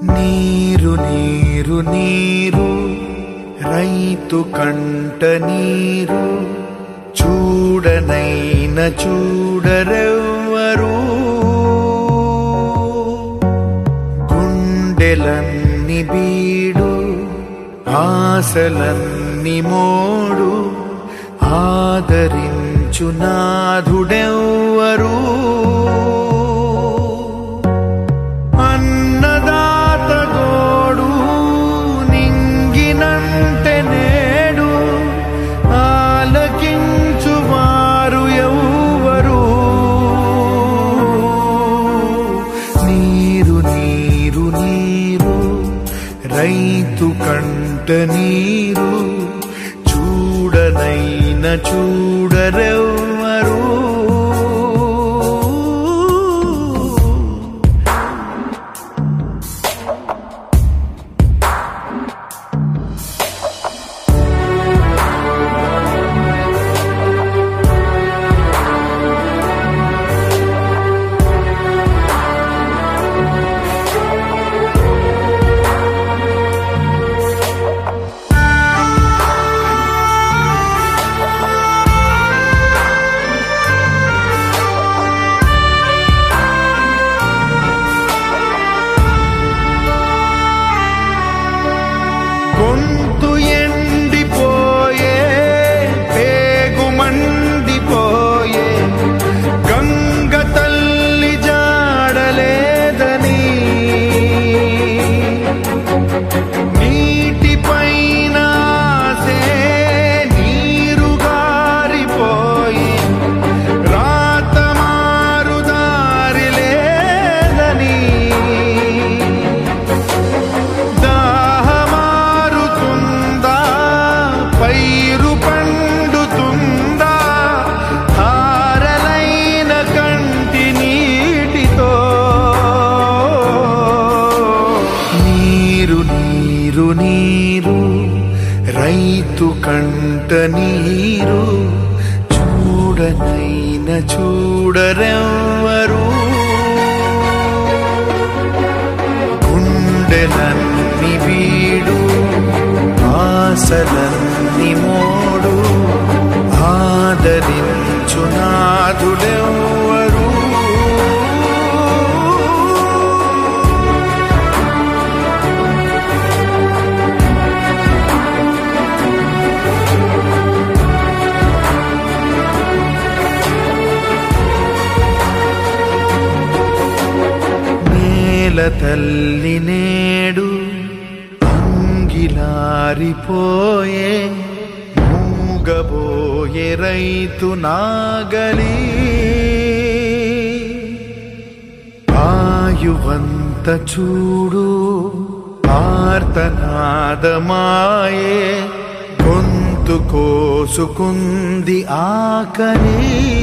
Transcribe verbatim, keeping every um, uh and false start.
నీరు నీరు నీరు రైతు కంట నీరు చూడనైన చూడరెవ్వరు. గుండెలన్ని బీడు ఆశలన్ని మోడు ఆదరించు నాథుడెవ్వరు. అన్నదాత గోడు నింగినంటే నేడు ఆలకించు వారు ఎవ్వరు. నీరు నీరు నీరు రైతు కంట నీరు చూడనైన చూడరెవ్వరు. గొంతు ఎండిపోయే పేగు మండిపోయే గంగ తల్లి జాడలేదని నీటిపైన ఆసే నీరు గారిపోయి రాత మారు దారి లేదని పైరు పండుతుందా ధారలైన కంటి నీటితో. నీరు నీరు నీరు రైతు కంట నీరు చూడనైన చూడరెవ్వరు. గుండెలన్ని బీడు ఆశలన్ని మోడు ఆదరించు నాథుడెవ్వరు. నేల తల్లి నేడు అంగిలారిపోయే మూగబోయే రైతు నాగలి ఆయువంత చూడు ఆర్తనాదమాయే గొంతు కోసుకుంది ఆకలి.